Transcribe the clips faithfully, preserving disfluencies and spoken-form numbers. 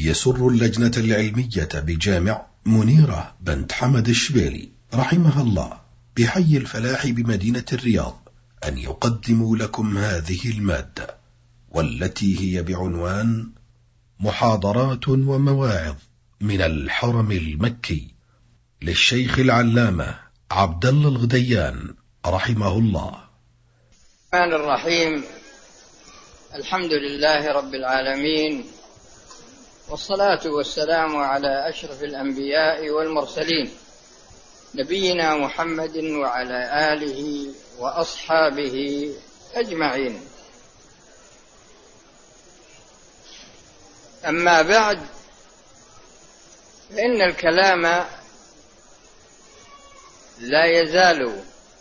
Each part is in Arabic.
يسر اللجنة العلمية بجامع منيرة بنت حمد الشبيلي رحمها الله بحي الفلاح بمدينة الرياض أن يقدموا لكم هذه المادة، والتي هي بعنوان محاضرات ومواعظ من الحرم المكي للشيخ العلامة عبد الله الغديان رحمه الله. الرحمن الرحيم. الحمد لله رب العالمين، والصلاة والسلام على أشرف الأنبياء والمرسلين نبينا محمد وعلى آله وأصحابه أجمعين. أما بعد، فإن الكلام لا يزال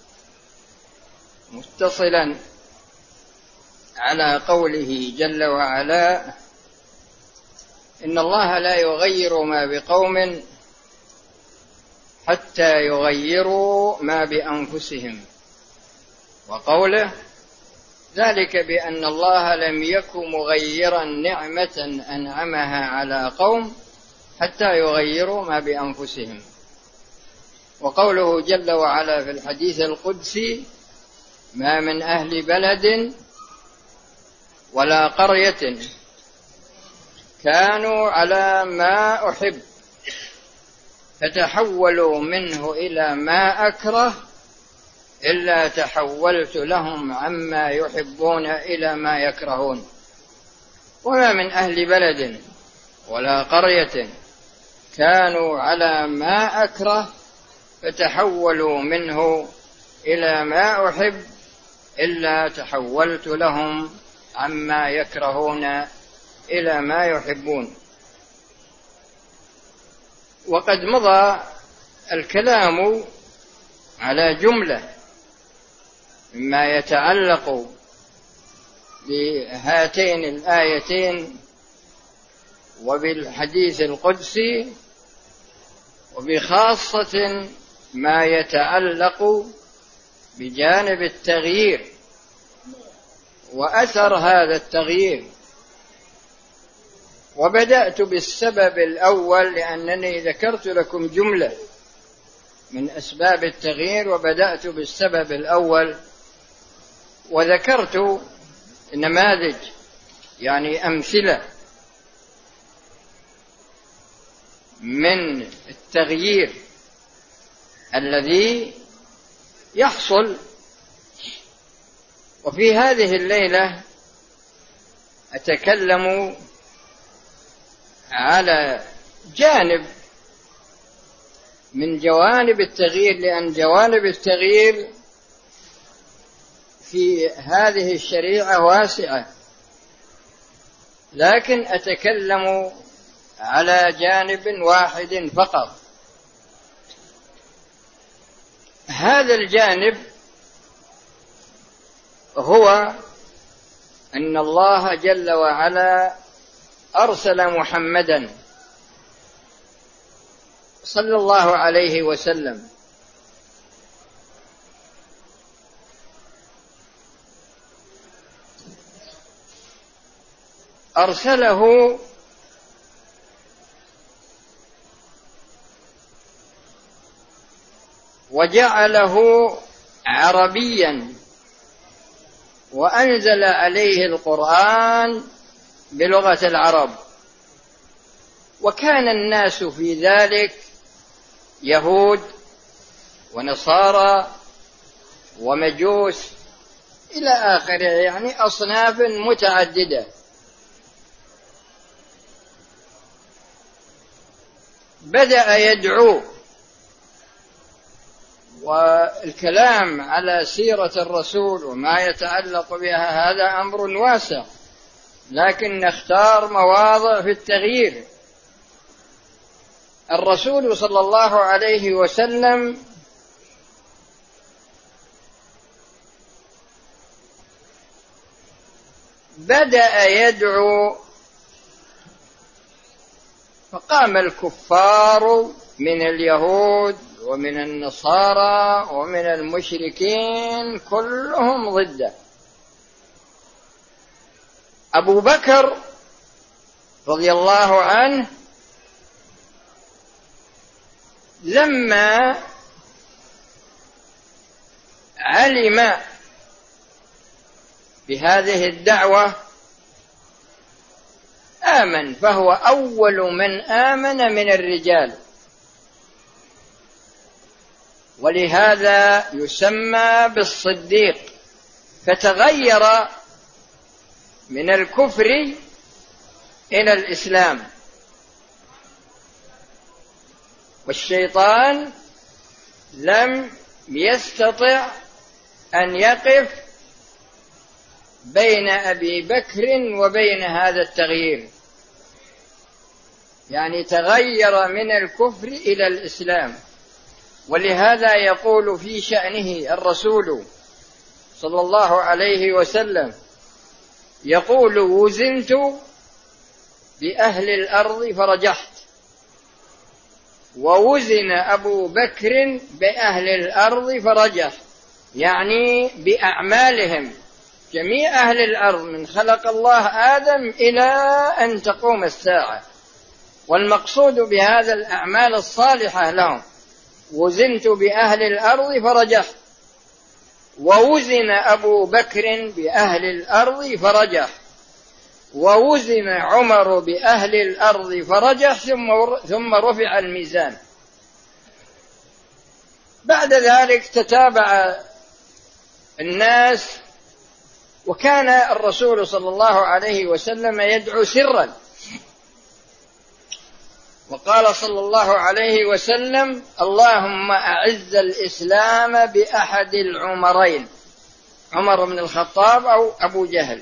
متصلا على قوله جل وعلا: إن الله لا يغير ما بقوم حتى يغيروا ما بأنفسهم، وقوله: ذلك بأن الله لم يكن مغيرا نعمة أنعمها على قوم حتى يغيروا ما بأنفسهم. وقوله جل وعلا في الحديث القدسي: ما من أهل بلد ولا قرية كانوا على ما أحب فتحولوا منه إلى ما أكره إلا تحولت لهم عما يحبون إلى ما يكرهون. وما من أهل بلد ولا قرية كانوا على ما أكره فتحولوا منه إلى ما أحب إلا تحولت لهم عما يكرهون إلى ما يحبون. وقد مضى الكلام على جملة مما يتعلق بهاتين الآيتين وبالحديث القدسي، وبخاصة ما يتعلق بجانب التغيير وأثر هذا التغيير. وبدأت بالسبب الأول لأنني ذكرت لكم جملة من أسباب التغيير، وبدأت بالسبب الأول وذكرت نماذج يعني أمثلة من التغيير الذي يحصل. وفي هذه الليلة أتكلم على جانب من جوانب التغيير، لأن جوانب التغيير في هذه الشريعة واسعة، لكن أتكلم على جانب واحد فقط. هذا الجانب هو أن الله جل وعلا أرسل محمدا صلى الله عليه وسلم أرسله وجعله عربيا، وأنزل عليه القرآن بلغة العرب. وكان الناس في ذلك يهود ونصارى ومجوس إلى آخره، يعني أصناف متعددة. بدأ يدعو، والكلام على سيرة الرسول وما يتعلق بها هذا أمر واسع، لكن نختار مواضع في التغيير. الرسول صلى الله عليه وسلم بدأ يدعو، فقام الكفار من اليهود ومن النصارى ومن المشركين كلهم ضده. أبو بكر رضي الله عنه لما علم بهذه الدعوة آمن، فهو أول من آمن من الرجال، ولهذا يسمى بالصديق، فتغير من الكفر إلى الإسلام. والشيطان لم يستطع أن يقف بين أبي بكر وبين هذا التغيير، يعني تغير من الكفر إلى الإسلام. ولهذا يقول في شأنه الرسول صلى الله عليه وسلم، يقول: وزنت بأهل الأرض فرجحت، ووزن أبو بكر بأهل الأرض فرجح، يعني بأعمالهم. جميع أهل الأرض من خلق الله آدم إلى أن تقوم الساعة، والمقصود بهذا الأعمال الصالحة لهم. وزنت بأهل الأرض فرجح، ووزن أبو بكر بأهل الأرض فرجح، ووزن عمر بأهل الأرض فرجح، ثم رفع الميزان. بعد ذلك تتابع الناس، وكان الرسول صلى الله عليه وسلم يدعو سرا، وقال صلى الله عليه وسلم: اللهم أعز الإسلام بأحد العمرين، عمر بن الخطاب أو أبو جهل.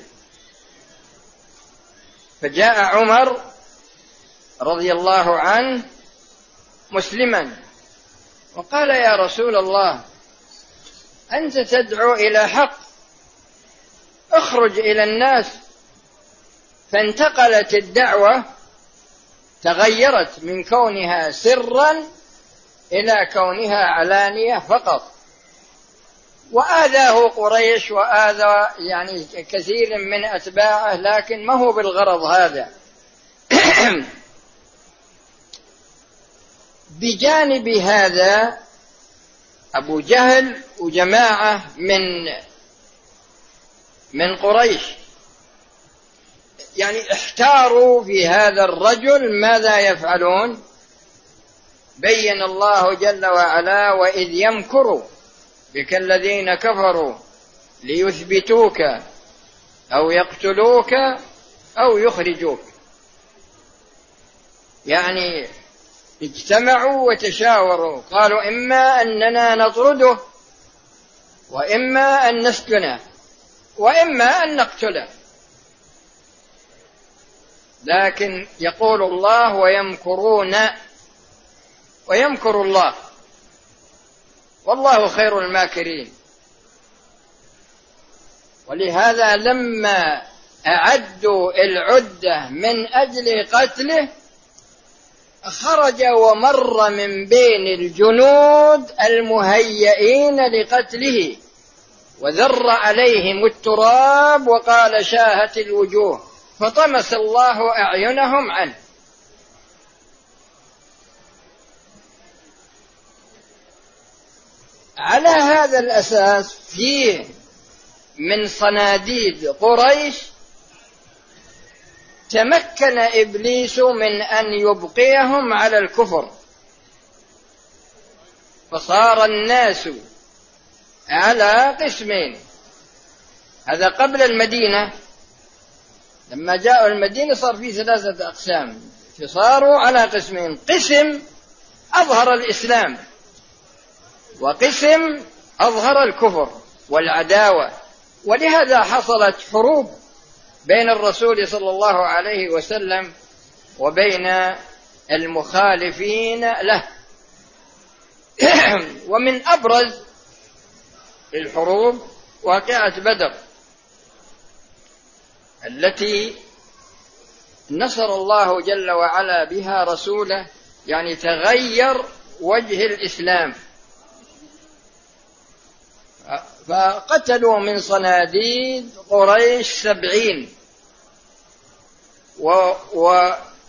فجاء عمر رضي الله عنه مسلما وقال: يا رسول الله، أنت تدعو إلى حق، اخرج إلى الناس. فانتقلت الدعوة، تغيرت من كونها سرا إلى كونها علانية فقط. وآذاه قريش وآذى يعني كثير من أتباعه، لكن ما هو بالغرض هذا. بجانب هذا أبو جهل وجماعة من من قريش يعني احتاروا في هذا الرجل ماذا يفعلون. بين الله جل وعلا: وإذ يمكر بك الذين كفروا ليثبتوك أو يقتلوك أو يخرجوك. يعني اجتمعوا وتشاوروا، قالوا: إما أننا نطرده، وإما أن نسكنه، وإما أن نقتله. لكن يقول الله: ويمكرون ويمكر الله والله خير الماكرين. ولهذا لما أعدوا العدة من أجل قتله، خرج ومر من بين الجنود المهيئين لقتله، وذر عليهم التراب وقال: شاهت الوجوه، فطمس الله أعينهم عنه. على هذا الأساس فيه من صناديد قريش تمكن إبليس من أن يبقيهم على الكفر، فصار الناس على قسمين. هذا قبل المدينة، لما جاءوا المدينة صار فيه ثلاثة أقسام، فصاروا على قسمين: قسم أظهر الإسلام، وقسم أظهر الكفر والعداوة. ولهذا حصلت حروب بين الرسول صلى الله عليه وسلم وبين المخالفين له. ومن أبرز الحروب واقعة بدر، التي نصر الله جل وعلا بها رسوله، يعني تغير وجه الإسلام. فقتلوا من صناديد قريش سبعين، و و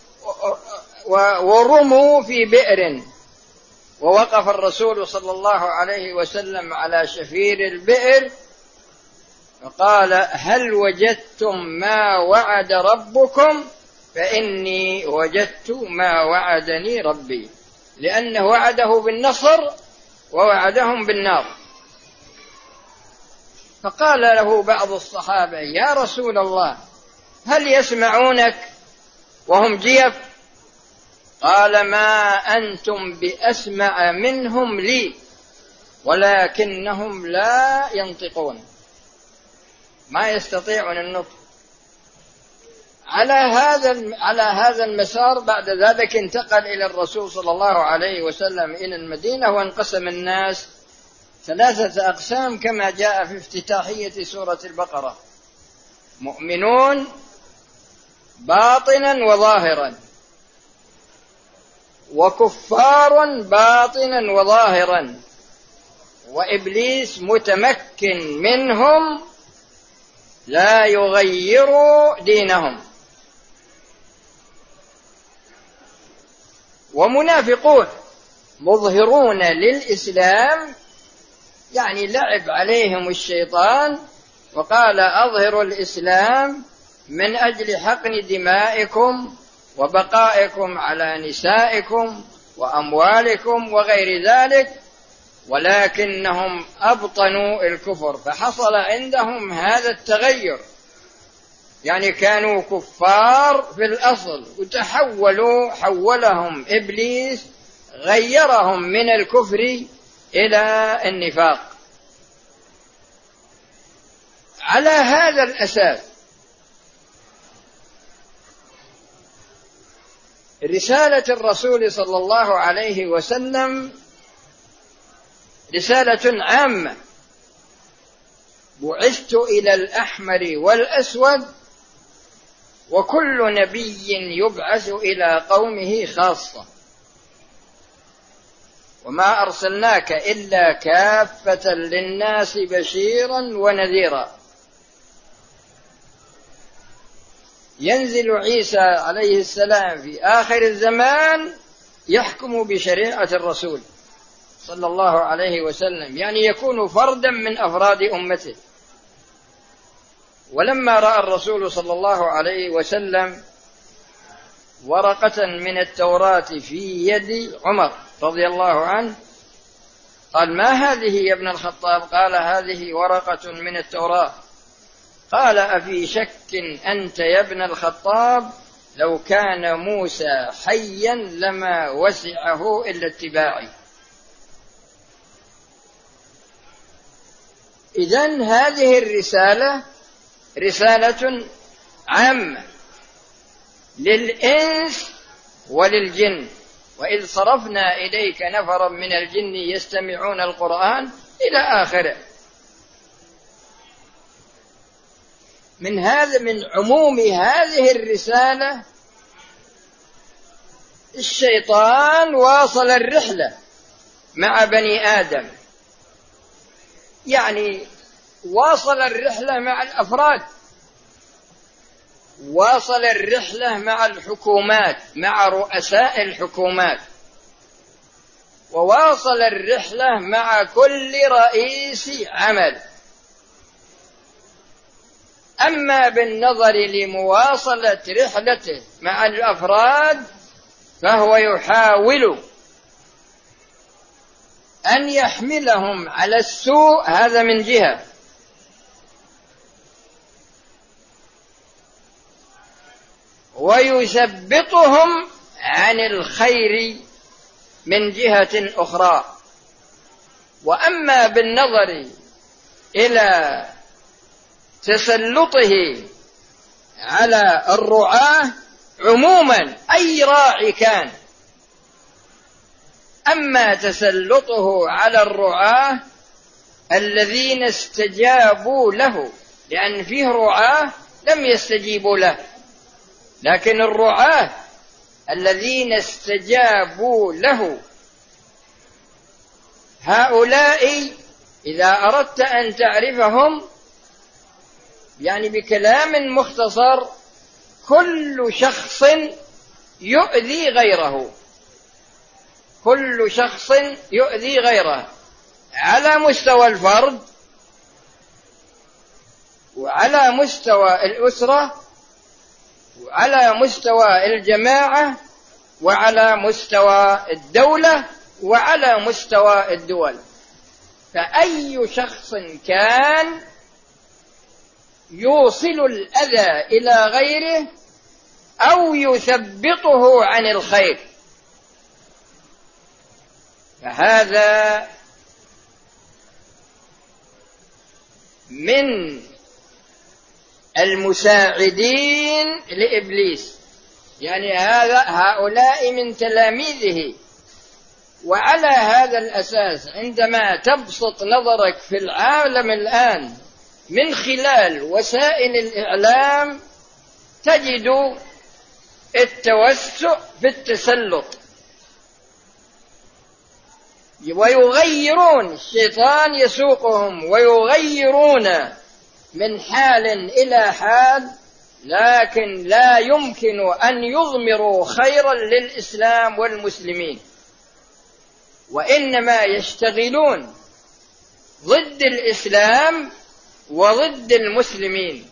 ورموا في بئر، ووقف الرسول صلى الله عليه وسلم على شفير البئر فقال: هل وجدتم ما وعد ربكم؟ فإني وجدت ما وعدني ربي، لأنه وعده بالنصر ووعدهم بالنار. فقال له بعض الصحابة: يا رسول الله، هل يسمعونك وهم جيف؟ قال: ما أنتم بأسمع منهم لي، ولكنهم لا ينطقون، ما يستطيعون النطق. على هذا على هذا المسار بعد ذلك انتقل إلى الرسول صلى الله عليه وسلم إلى المدينة، وانقسم الناس ثلاثة أقسام كما جاء في افتتاحية سورة البقرة: مؤمنون باطنا وظاهرا، وكفار باطنا وظاهرا، وإبليس متمكن منهم لا يغير دينهم، ومنافقون مظهرون للإسلام، يعني لعب عليهم الشيطان وقال: أظهروا الإسلام من أجل حقن دمائكم وبقائكم على نسائكم وأموالكم وغير ذلك، ولكنهم أبطنوا الكفر، فحصل عندهم هذا التغير، يعني كانوا كفار في الأصل وتحولوا، حولهم إبليس غيرهم من الكفر إلى النفاق. على هذا الأساس رسالة الرسول صلى الله عليه وسلم رسالة عامة: بعثت إلى الأحمر والأسود، وكل نبي يبعث إلى قومه خاصة، وما أرسلناك إلا كافة للناس بشيرا ونذيرا. ينزل عيسى عليه السلام في آخر الزمان يحكم بشريعة الرسول صلى الله عليه وسلم، يعني يكون فردا من أفراد أمته. ولما رأى الرسول صلى الله عليه وسلم ورقة من التوراة في يد عمر رضي الله عنه قال: ما هذه يا ابن الخطاب؟ قال: هذه ورقة من التوراة. قال: أفي شك أنت يا ابن الخطاب؟ لو كان موسى حيا لما وسعه إلا اتباعي. إذن هذه الرسالة رسالة عامة للإنس وللجن. وإذ صرفنا إليك نفرا من الجن يستمعون القرآن إلى آخره. من هذا من عموم هذه الرسالة الشيطان واصل الرحلة مع بني آدم، يعني واصل الرحلة مع الأفراد، واصل الرحلة مع الحكومات، مع رؤساء الحكومات، وواصل الرحلة مع كل رئيس عمل. أما بالنظر لمواصلة رحلته مع الأفراد فهو يحاول أن يحملهم على السوء، هذا من جهة، ويثبطهم عن الخير من جهة أخرى. وأما بالنظر إلى تسلطه على الرعاة عموما أي راعي كان، أما تسلطه على الرعاة الذين استجابوا له، لأن فيه رعاة لم يستجيبوا له، لكن الرعاة الذين استجابوا له هؤلاء إذا أردت أن تعرفهم يعني بكلام مختصر، كل شخص يؤذي غيره، كل شخص يؤذي غيره على مستوى الفرد، وعلى مستوى الأسرة، وعلى مستوى الجماعة، وعلى مستوى الدولة، وعلى مستوى الدول. فأي شخص كان يوصل الأذى إلى غيره أو يثبطه عن الخير فهذا من المساعدين لإبليس، يعني هذا هؤلاء من تلاميذه. وعلى هذا الأساس عندما تبسط نظرك في العالم الآن من خلال وسائل الإعلام تجد التوسع في التسلط، ويغيرون، الشيطان يسوقهم ويغيرون من حال إلى حال، لكن لا يمكن أن يضمروا خيرا للإسلام والمسلمين، وإنما يشتغلون ضد الإسلام وضد المسلمين.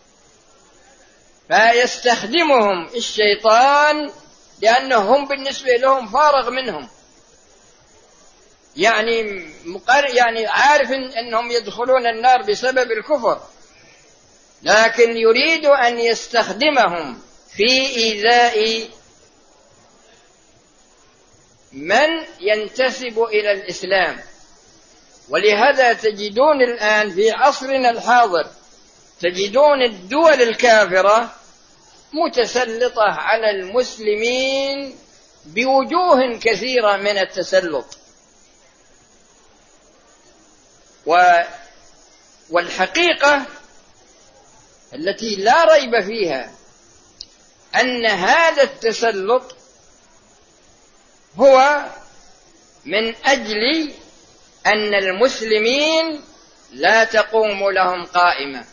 فيستخدمهم الشيطان لأنهم بالنسبة لهم فارغ منهم، يعني مقر يعني عارف أنهم يدخلون النار بسبب الكفر، لكن يريد أن يستخدمهم في إيذاء من ينتسب إلى الإسلام. ولهذا تجدون الآن في عصرنا الحاضر تجدون الدول الكافرة متسلطة على المسلمين بوجوه كثيرة من التسلط. والحقيقة التي لا ريب فيها أن هذا التسلط هو من أجل أن المسلمين لا تقوم لهم قائمة،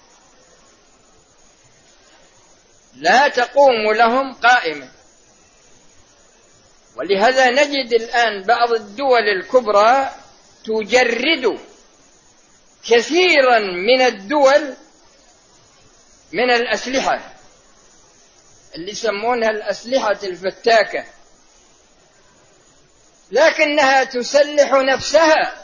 لا تقوم لهم قائمة. ولهذا نجد الآن بعض الدول الكبرى تجرد كثيرا من الدول من الأسلحة اللي يسمونها الأسلحة الفتاكة، لكنها تسلح نفسها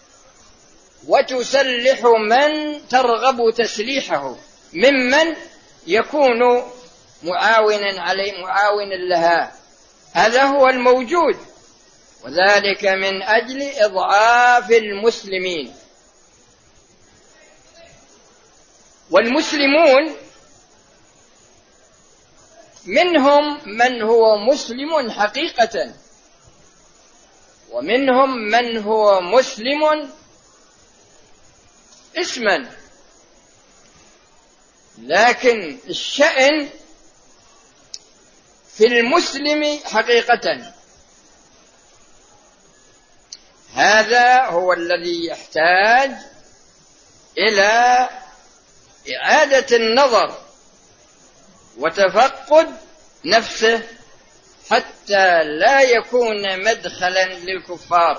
وتسلح من ترغب تسليحه ممن يكون معاونا عليه معاون لها. هذا هو الموجود، وذلك من أجل إضعاف المسلمين. والمسلمون منهم من هو مسلم حقيقة، ومنهم من هو مسلم اسما، لكن الشأن في المسلم حقيقة. هذا هو الذي يحتاج إلى إعادة النظر وتفقد نفسه حتى لا يكون مدخلا للكفار،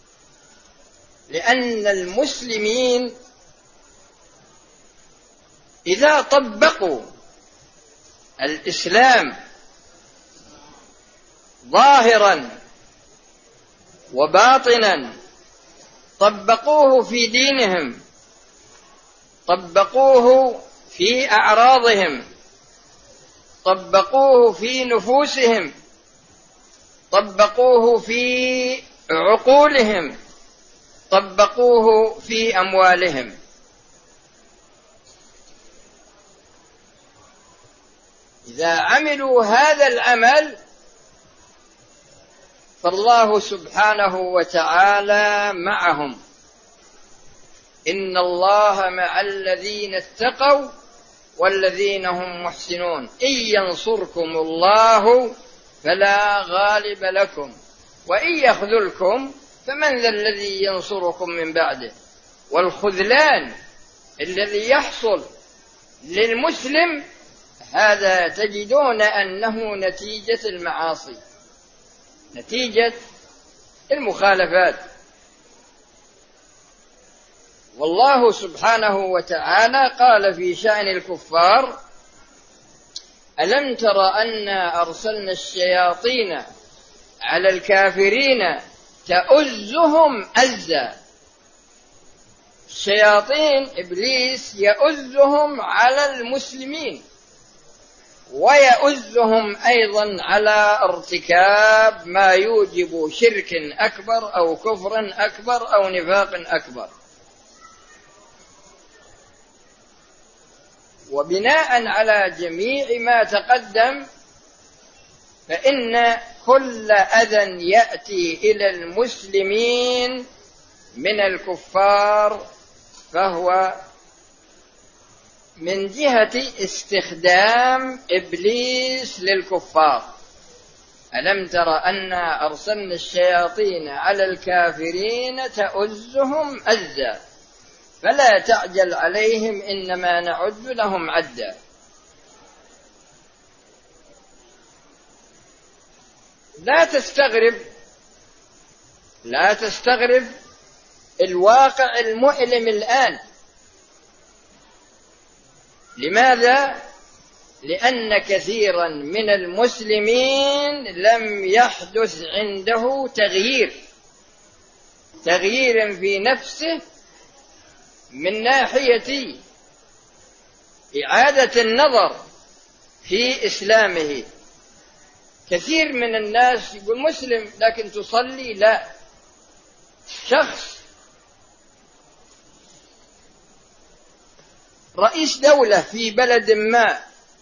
لأن المسلمين إذا طبقوا الإسلام ظاهرا وباطنا، طبقوه في دينهم، طبقوه في أعراضهم، طبقوه في نفوسهم، طبقوه في عقولهم، طبقوه في أموالهم. إذا عملوا هذا العمل فالله سبحانه وتعالى معهم. إن الله مع الذين اتقوا والذين هم محسنون، إن ينصركم الله فلا غالب لكم وإن يخذلكم فمن ذا الذي ينصركم من بعده. والخذلان الذي يحصل للمسلم هذا تجدون أنه نتيجة المعاصي، نتيجة المخالفات. والله سبحانه وتعالى قال في شأن الكفار: ألم تر أنا أرسلنا الشياطين على الكافرين تؤزهم أزا. الشياطين إبليس يؤزهم على المسلمين، ويؤزهم أيضا على ارتكاب ما يوجب شرك أكبر أو كفر أكبر أو نفاق أكبر. وبناء على جميع ما تقدم، فإن كل أذى يأتي إلى المسلمين من الكفار فهو من جهة استخدام إبليس للكفار. ألم تر أنا أرسلنا الشياطين على الكافرين تؤزهم أزا فلا تعجل عليهم إنما نعد لهم عدا. لا تستغرب لا تستغرب الواقع المؤلم الآن. لماذا؟ لأن كثيرا من المسلمين لم يحدث عنده تغيير تغيير في نفسه من ناحية إعادة النظر في إسلامه. كثير من الناس يقول مسلم لكن تصلي؟ لا. شخص رئيس دولة في بلد ما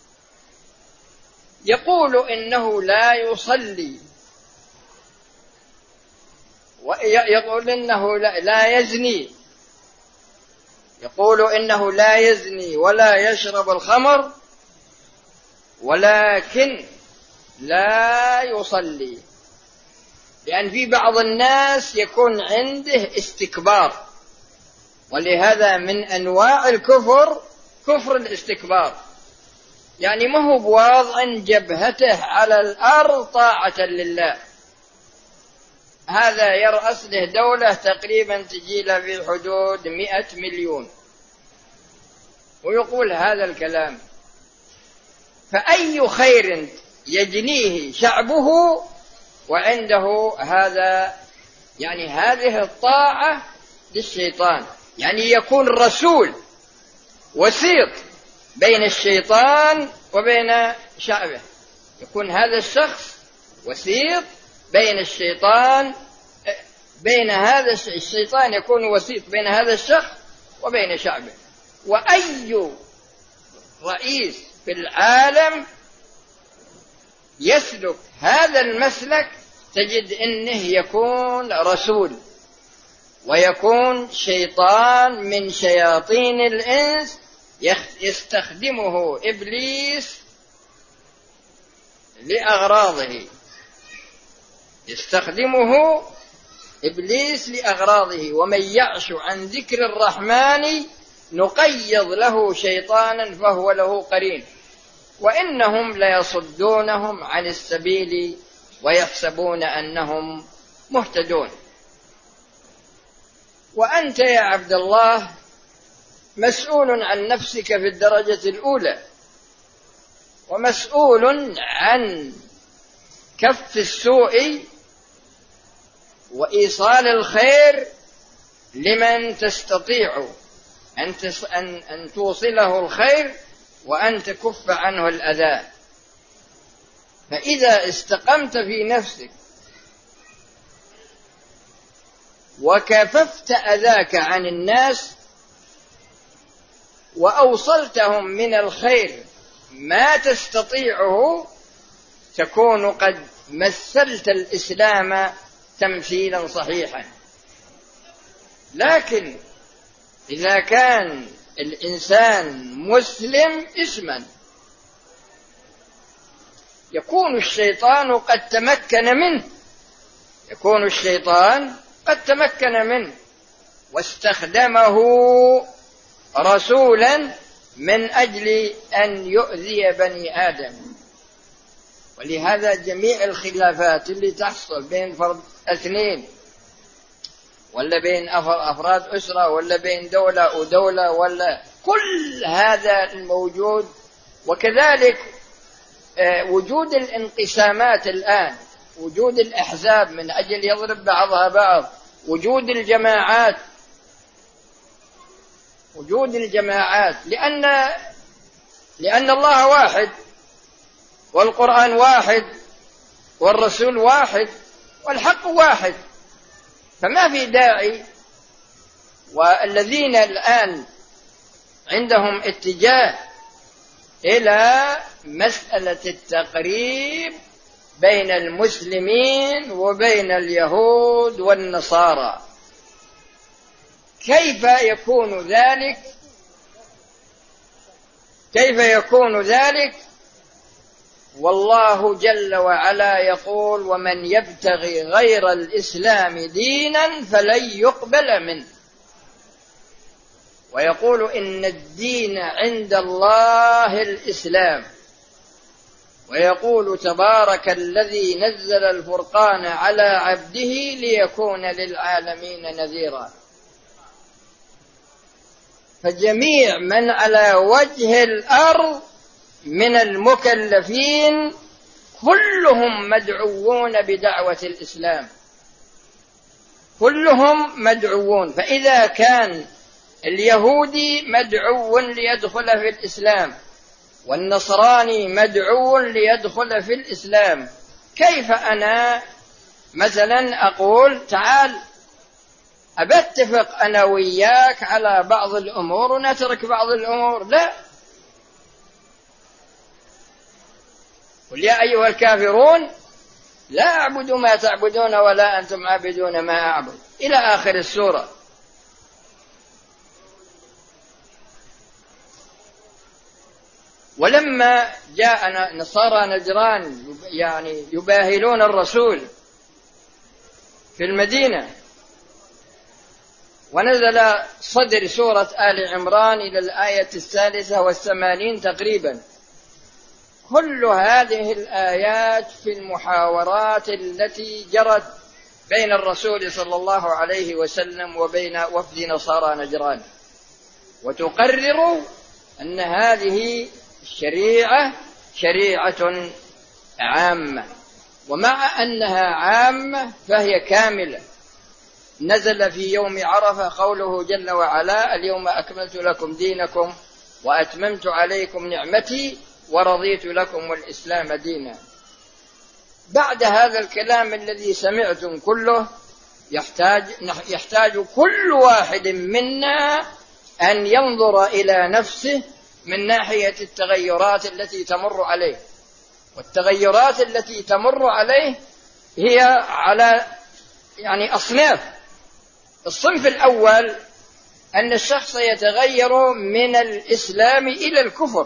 يقول إنه لا يصلي، ويقول إنه لا يزني، يقول إنه لا يزني ولا يشرب الخمر، ولكن لا يصلي، لأن في بعض الناس يكون عنده استكبار. ولهذا من أنواع الكفر كفر الاستكبار، يعني ما هو بواضع جبهته على الأرض طاعة لله. هذا يرأس له دولة تقريبا تجي له في حدود مئة مليون ويقول هذا الكلام، فأي خير يجنيه شعبه وعنده هذا، يعني هذه الطاعة للشيطان، يعني يكون رسول وسيط بين الشيطان وبين شعبه. يكون هذا الشخص وسيط بين الشيطان بين هذا الشيطان يكون وسيط بين هذا الشخص وبين شعبه. وأي رئيس في العالم يسلك هذا المسلك تجد إنه يكون رسول ويكون شيطان من شياطين الإنس يستخدمه إبليس لأغراضه يستخدمه إبليس لأغراضه. ومن يعش عن ذكر الرحمن نقيض له شيطانا فهو له قرين وإنهم ليصدونهم عن السبيل ويحسبون أنهم مهتدون. وأنت يا عبد الله مسؤول عن نفسك في الدرجة الأولى، ومسؤول عن كف السوء وإيصال الخير لمن تستطيع أن توصله الخير وأن تكف عنه الأذى. فإذا استقمت في نفسك وكففت أذاك عن الناس وأوصلتهم من الخير ما تستطيعه تكون قد مثلت الإسلام تمثيلا صحيحا. لكن إذا كان الإنسان مسلم اسما يكون الشيطان قد تمكن منه يكون الشيطان قد تمكن منه واستخدمه رسولا من أجل أن يؤذي بني آدم. ولهذا جميع الخلافات اللي تحصل بين فرد اثنين ولا بين أفراد أسرة ولا بين دولة ودولة ولا كل هذا الموجود، وكذلك وجود الانقسامات الآن، وجود الأحزاب من أجل يضرب بعضها بعض، وجود الجماعات وجود الجماعات لأن لأن الله واحد والقرآن واحد والرسول واحد والحق واحد، فما في داعي. والذين الآن عندهم اتجاه إلى مسألة التقريب بين المسلمين وبين اليهود والنصارى، كيف يكون ذلك؟ كيف يكون ذلك؟ والله جل وعلا يقول: ومن يبتغي غير الإسلام دينا فلن يقبل منه، ويقول: إن الدين عند الله الإسلام، ويقول: تبارك الذي نزل الفرقان على عبده ليكون للعالمين نذيرا. فجميع من على وجه الأرض من المكلفين كلهم مدعوون بدعوة الإسلام، كلهم مدعوون. فإذا كان اليهودي مدعو ليدخل في الإسلام والنصراني مدعو ليدخل في الإسلام، كيف أنا مثلا أقول تعال أبتفق أنا وياك على بعض الأمور ونترك بعض الأمور؟ لا. قل يا أيها الكافرون لا أعبد ما تعبدون ولا أنتم عابدون ما أعبد، إلى آخر السورة. ولما جاء نصارى نجران يعني يباهلون الرسول في المدينة، ونزل صدر سورة آل عمران إلى الآية الثالثة والثمانين تقريبا، كل هذه الآيات في المحاورات التي جرت بين الرسول صلى الله عليه وسلم وبين وفد نصارى نجران، وتقرر أن هذه الشريعة شريعة عامة، ومع أنها عامة فهي كاملة. نزل في يوم عرفة قوله جل وعلا: اليوم أكملت لكم دينكم وأتممت عليكم نعمتي ورضيت لكم الإسلام دينا. بعد هذا الكلام الذي سمعتم كله يحتاج, يحتاج كل واحد منا أن ينظر إلى نفسه من ناحية التغيرات التي تمر عليه، والتغيرات التي تمر عليه هي على يعني أصناف. الصنف الأول أن الشخص يتغير من الإسلام إلى الكفر،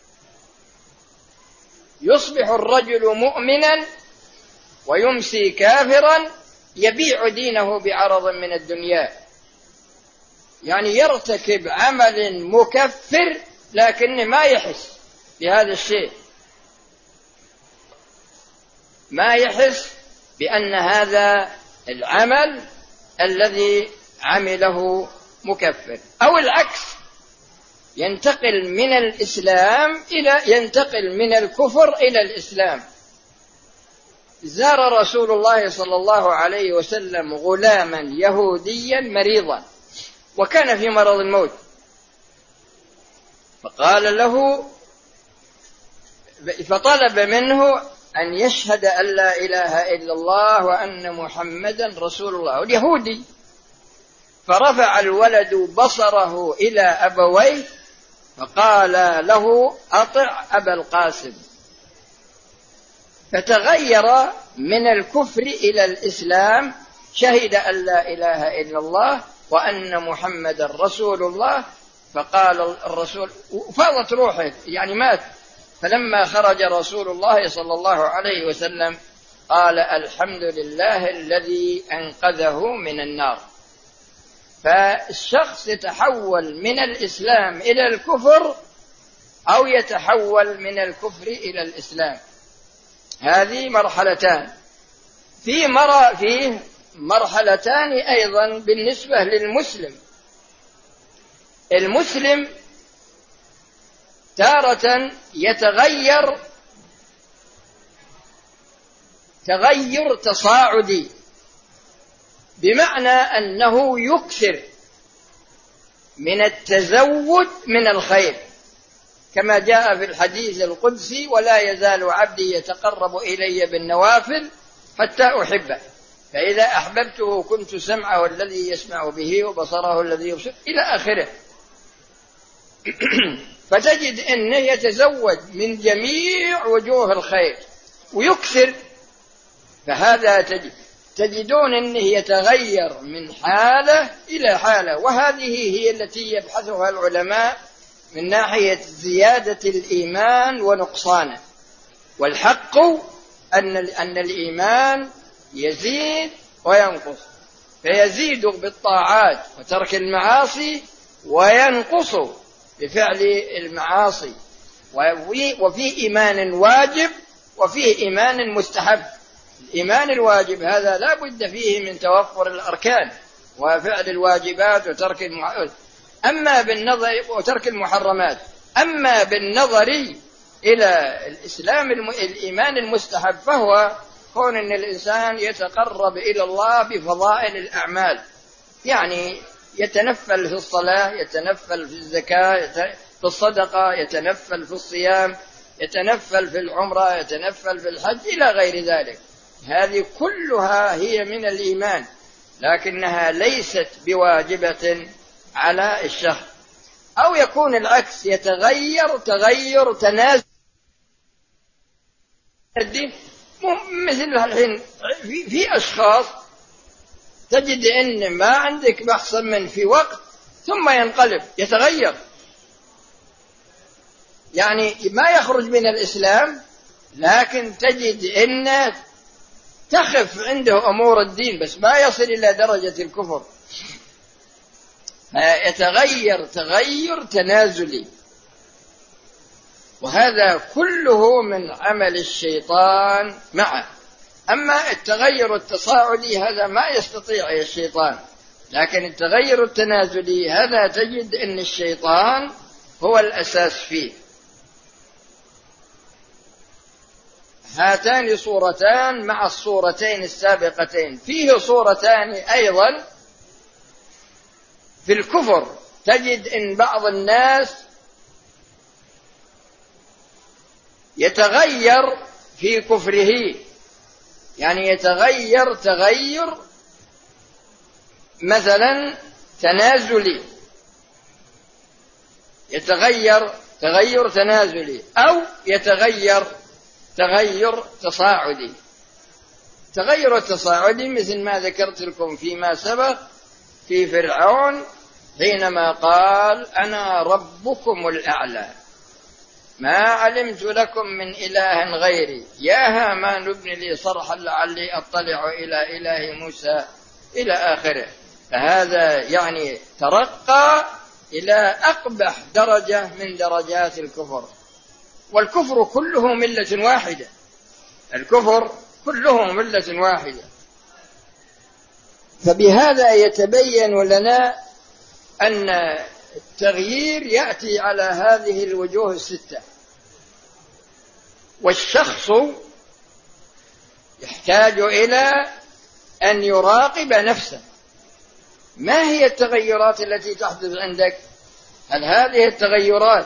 يصبح الرجل مؤمنا ويمسي كافرا يبيع دينه بعرض من الدنيا، يعني يرتكب عمل مكفر لكنه ما يحس بهذا الشيء، ما يحس بأن هذا العمل الذي عمله مكفر. أو العكس، ينتقل من الإسلام إلى ينتقل من الكفر إلى الإسلام. زار رسول الله صلى الله عليه وسلم غلاما يهوديا مريضا وكان في مرض الموت، فقال له فطلب منه أن يشهد أن لا إله إلا الله وأن محمدا رسول الله، واليهودي. فرفع الولد بصره إلى أبويه فقال له: أطع أبا القاسم. فتغير من الكفر إلى الإسلام، شهد أن لا إله إلا الله وأن محمدا رسول الله. فقال الرسول فاضت روحه، يعني مات. فلما خرج رسول الله صلى الله عليه وسلم قال: الحمد لله الذي أنقذه من النار. فالشخص يتحول من الإسلام إلى الكفر أو يتحول من الكفر إلى الإسلام. هذه مرحلتان. في مر... فيه مرحلتان أيضا بالنسبة للمسلم. المسلم تارة يتغير تغير تصاعدي، بمعنى أنه يكثر من التزود من الخير، كما جاء في الحديث القدسي: ولا يزال عبدي يتقرب إلي بالنوافل حتى أحبه، فإذا أحببته كنت سمعه الذي يسمع به وبصره الذي يبصر، إلى آخره. فتجد أنه يتزود من جميع وجوه الخير ويكثر. فهذا تجد تجدون أنه يتغير من حالة إلى حالة، وهذه هي التي يبحثها العلماء من ناحية زيادة الإيمان ونقصانه. والحق أن أن الإيمان يزيد وينقص، فيزيد بالطاعات وترك المعاصي، وينقص بفعل المعاصي. وفي إيمان واجب وفيه إيمان مستحب. الإيمان الواجب هذا لا بد فيه من توفر الأركان وفعل الواجبات وترك المحرمات، أما بالنظر وترك المحرمات. أما بالنظر إلى الإسلام الإيمان المستحب فهو كون أن الإنسان يتقرب إلى الله بفضائل الأعمال، يعني يتنفل في الصلاة، يتنفل في الزكاة، في الصدقة، يتنفل في الصيام، يتنفل في العمرة، يتنفل في الحج، إلى غير ذلك. هذه كلها هي من الإيمان، لكنها ليست بواجبة على الشخص. أو يكون العكس، يتغير تغير تنازل الدين. مثل الحين في أشخاص تجد أن ما عندك بحث من في وقت ثم ينقلب يتغير، يعني ما يخرج من الإسلام، لكن تجد أن تخف عنده أمور الدين بس ما يصل إلى درجة الكفر. يتغير تغير تنازلي، وهذا كله من عمل الشيطان معه. أما التغير التصاعدي هذا ما يستطيع الشيطان، لكن التغير التنازلي هذا تجد أن الشيطان هو الأساس فيه. هاتان صورتان مع الصورتين السابقتين. فيه صورتان أيضا في الكفر، تجد أن بعض الناس يتغير في كفره، يعني يتغير تغير مثلا تنازلي، يتغير تغير تنازلي، أو يتغير تغير تصاعدي. تغير التصاعدي مثل ما ذكرت لكم فيما سبق في فرعون حينما قال: أنا ربكم الأعلى ما علمت لكم من إله غيري يا هامان ابن لي صرحا لعلي أطلع إلى إله موسى، إلى آخره. فهذا يعني ترقى إلى أقبح درجة من درجات الكفر. والكفر كله ملة واحدة، الكفر كله ملة واحدة. فبهذا يتبين لنا أن التغيير يأتي على هذه الوجوه الستة، والشخص يحتاج إلى أن يراقب نفسه. ما هي التغيرات التي تحدث عندك؟ هل هذه التغيرات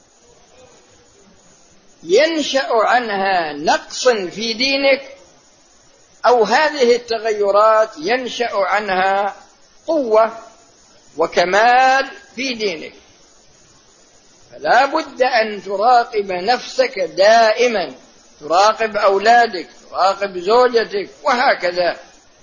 ينشأ عنها نقص في دينك، أو هذه التغيرات ينشأ عنها قوة وكمال في دينك؟ فلا بد أن تراقب نفسك دائما، تراقب أولادك، تراقب زوجتك، وهكذا.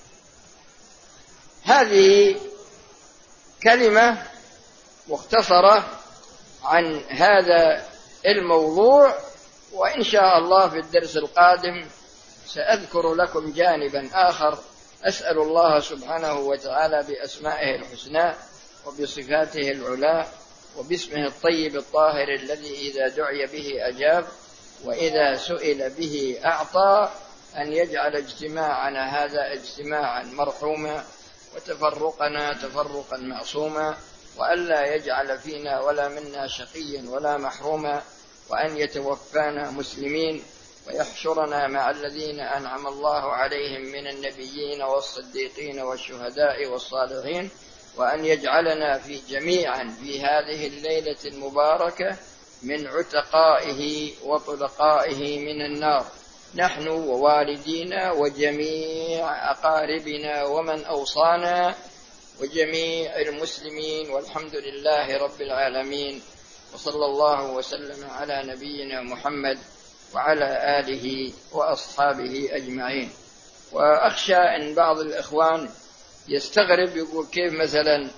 هذه كلمة مختصرة عن هذا الموضوع، وإن شاء الله في الدرس القادم سأذكر لكم جانبا آخر. أسأل الله سبحانه وتعالى بأسمائه الحسنى وبصفاته العلى وباسمه الطيب الطاهر الذي إذا دعي به أجاب وإذا سئل به أعطى، أن يجعل اجتماعنا هذا اجتماعا مرحوما وتفرقنا تفرقا معصوما، وألا يجعل فينا ولا منا شقيا ولا محروما، وأن يتوفانا مسلمين ويحشرنا مع الذين أنعم الله عليهم من النبيين والصديقين والشهداء والصالحين، وأن يجعلنا في جميعا في هذه الليلة المباركة من عتقائه وطلقائه من النار، نحن ووالدينا وجميع أقاربنا ومن أوصانا وجميع المسلمين، والحمد لله رب العالمين، وصلى الله وسلم على نبينا محمد وعلى آله وأصحابه أجمعين. وأخشى أن بعض الإخوان يستغرب، يقول كيف مثلا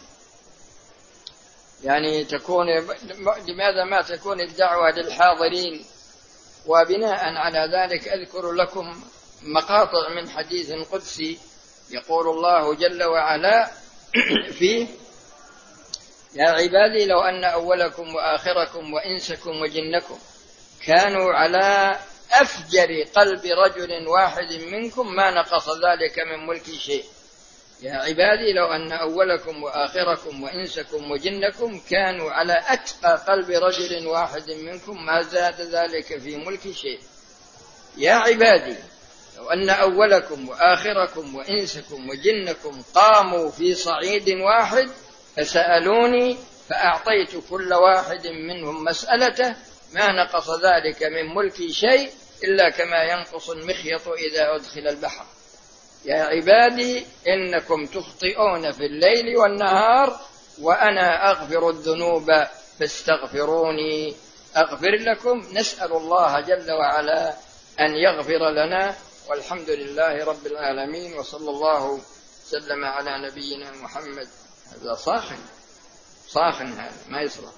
يعني تكون، لماذا ما تكون الدعوة للحاضرين؟ وبناء على ذلك أذكر لكم مقاطع من حديث قدسي يقول الله جل وعلا فيه: يا عبادي لو أن أولكم وآخركم وإنسكم وجنكم كانوا على أفجر قلب رجل واحد منكم ما نقص ذلك من ملك شيء. يا عبادي لو أن أولكم وآخركم وإنسكم وجنكم كانوا على أتقى قلب رجل واحد منكم ما زاد ذلك في ملك شيء. يا عبادي لو أن أولكم وآخركم وإنسكم وجنكم قاموا في صعيد واحد فسألوني فأعطيت كل واحد منهم مسألته ما نقص ذلك من ملكي شيء إلا كما ينقص المخيط إذا أدخل البحر. يا عبادي إنكم تخطئون في الليل والنهار وأنا أغفر الذنوب فاستغفروني أغفر لكم. نسأل الله جل وعلا أن يغفر لنا، والحمد لله رب العالمين، وصلى الله وسلم على نبينا محمد. هذا صاخن صاخن هذا ما يصلح.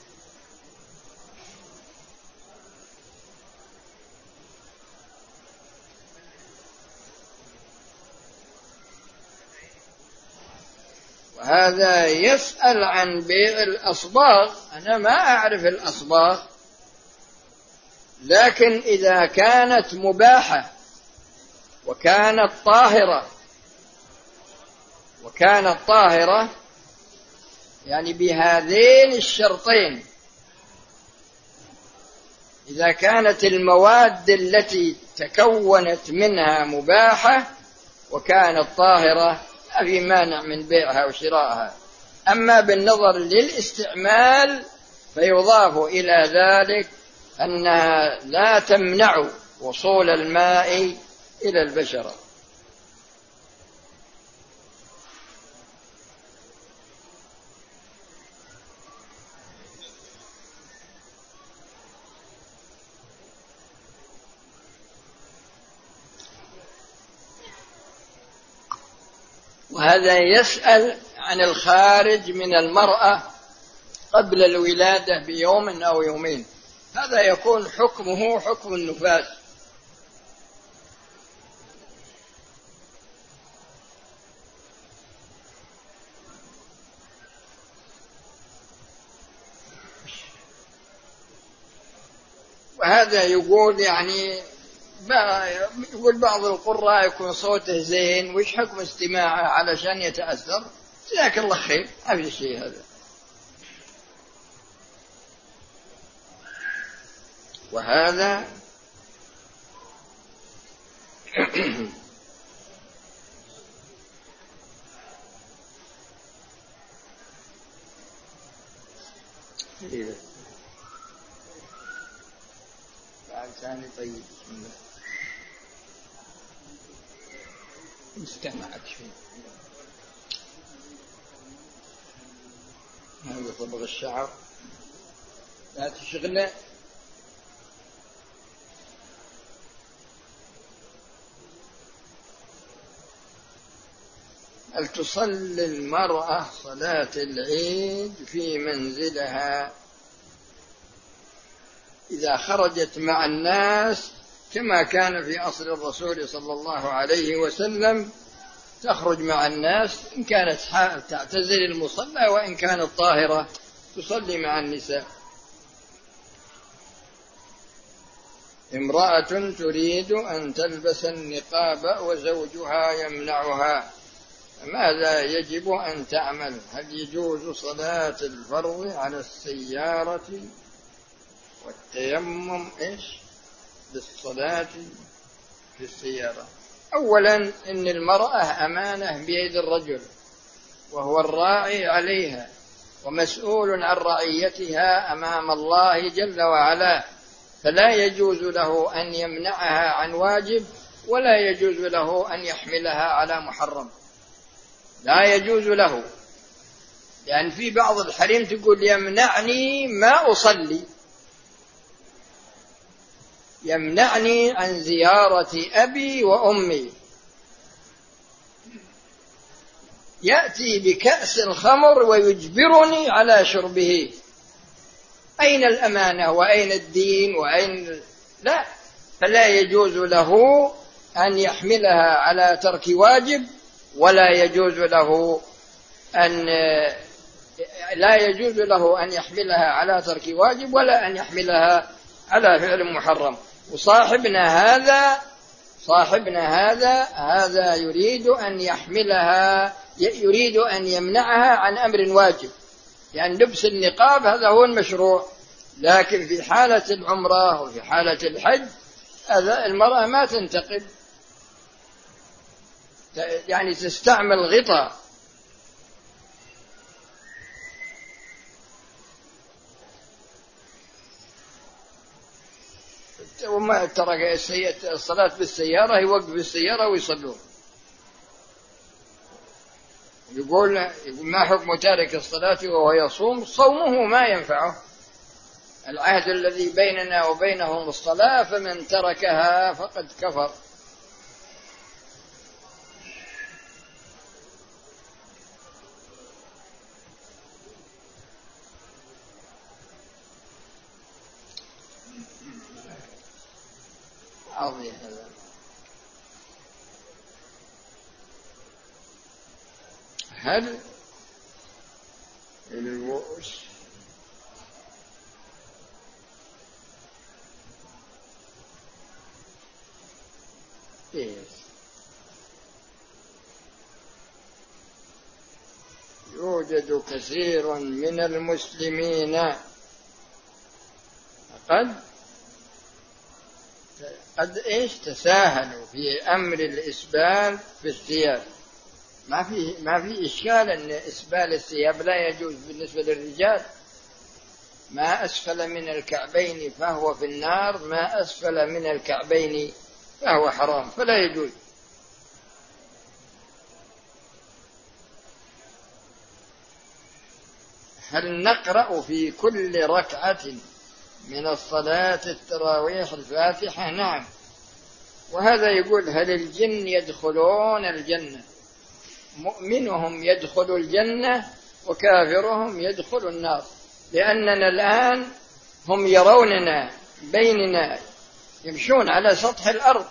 هذا يسأل عن بيع الأصباغ. أنا ما أعرف الأصباغ، لكن إذا كانت مباحة وكانت طاهرة وكانت طاهرة يعني بهذين الشرطين، إذا كانت المواد التي تكونت منها مباحة وكانت طاهرة ما في مانع من بيعها وشرائها. أما بالنظر للاستعمال فيضاف إلى ذلك أنها لا تمنع وصول الماء إلى البشرة. وهذا يسأل عن الخارج من المرأة قبل الولادة بيوم أو يومين، هذا يكون حكمه حكم النفاس. وهذا يقول يعني يقول بعض القراء يكون صوته زين، وش حكم استماعه علشان يتأثر؟ جزاك الله خير، ما في شيء هذا. وهذا بعد ثاني. طيب بسم الله نستمعك شوي. هذا صبغ الشعر لا تشغله. هل تصلي المرأة صلاة العيد في منزلها إذا خرجت مع الناس كما كان في عصر الرسول صلى الله عليه وسلم؟ تخرج مع الناس إن كانت تعتزل المصلى وإن كانت طاهرة تصلي مع النساء. امرأة تريد أن تلبس النقاب وزوجها يمنعها، ماذا يجب أن تعمل؟ هل يجوز صلاة الفرض على السيارة والتيمم إيش بالصلاة في السيارة؟ أولا إن المرأة أمانة بيد الرجل وهو الراعي عليها ومسؤول عن رعيتها أمام الله جل وعلا، فلا يجوز له أن يمنعها عن واجب ولا يجوز له أن يحملها على محرم، لا يجوز له. لأن يعني في بعض الحريم تقول يمنعني ما أصلي، يمنعني عن زيارة أبي وأمي، يأتي بكأس الخمر ويجبرني على شربه. أين الأمانة وأين الدين وأين؟ لا، فلا يجوز له أن يحملها على ترك واجب ولا يجوز له أن لا يجوز له أن يحملها على ترك واجب ولا أن يحملها على فعل محرم. وصاحبنا هذا صاحبنا هذا هذا يريد أن يحملها، يريد أن يمنعها عن أمر واجب، يعني لبس النقاب هذا هو المشروع، لكن في حالة العمرة وفي حالة الحج المرأة ما تنتقب، يعني تستعمل غطاء. وما ترك الصلاة بالسيارة يوقف السيارة ويصلون. يقول يقول ما حكم تارك الصلاة وهو يصوم؟ صومه ما ينفعه، العهد الذي بيننا وبينهم الصلاة، فمن تركها فقد كفر. عظيم هذا. هل الوؤس يوجد كثير من المسلمين قد قد إيش تساهلوا في أمر الإسبال في الثياب. ما في ما في إشكال أن إسبال الثياب لا يجوز بالنسبة للرجال، ما أسفل من الكعبين فهو في النار، ما أسفل من الكعبين فهو حرام، فلا يجوز. هل نقرأ في كل ركعة من الصلاة التراويح الفاتحة؟ نعم. وهذا يقول هل الجن يدخلون الجنة؟ مؤمنهم يدخل الجنة وكافرهم يدخل النار، لأننا الآن هم يروننا بيننا يمشون على سطح الأرض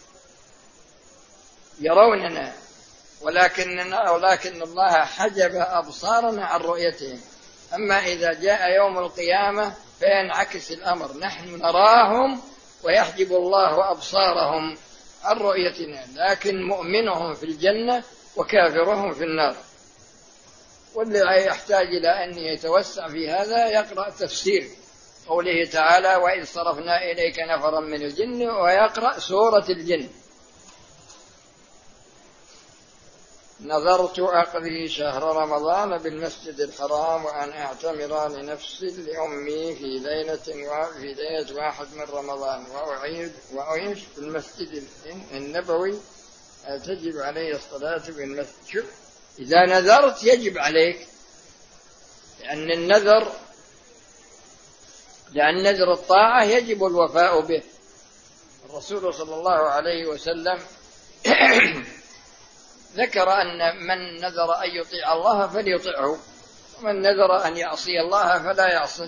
يروننا، ولكننا ولكن الله حجب أبصارنا عن رؤيتهم. أما إذا جاء يوم القيامة فينعكس الأمر، نحن نراهم ويحجب الله أبصارهم عن رؤيتنا، لكن مؤمنهم في الجنة وكافرهم في النار. واللي يحتاج إلى أن يتوسع في هذا يقرأ تفسير قوله تعالى وإذ صرفنا إليك نفرا من الجن، ويقرأ سورة الجن. نذرت أقضي شهر رمضان بالمسجد الحرام وأن أعتمر لنفسي لأمي في ليلة في ليلة واحد من رمضان وأعيد وأعيش في المسجد النبوي، تجب علي الصلاة بالمسجد. شوف، إذا نذرت يجب عليك، لأن النذر لأن نذر الطاعة يجب الوفاء به. الرسول صلى الله عليه وسلم ذكر أن من نذر أن يطيع الله فليطيعه، ومن نذر أن يعصي الله فلا يعصه.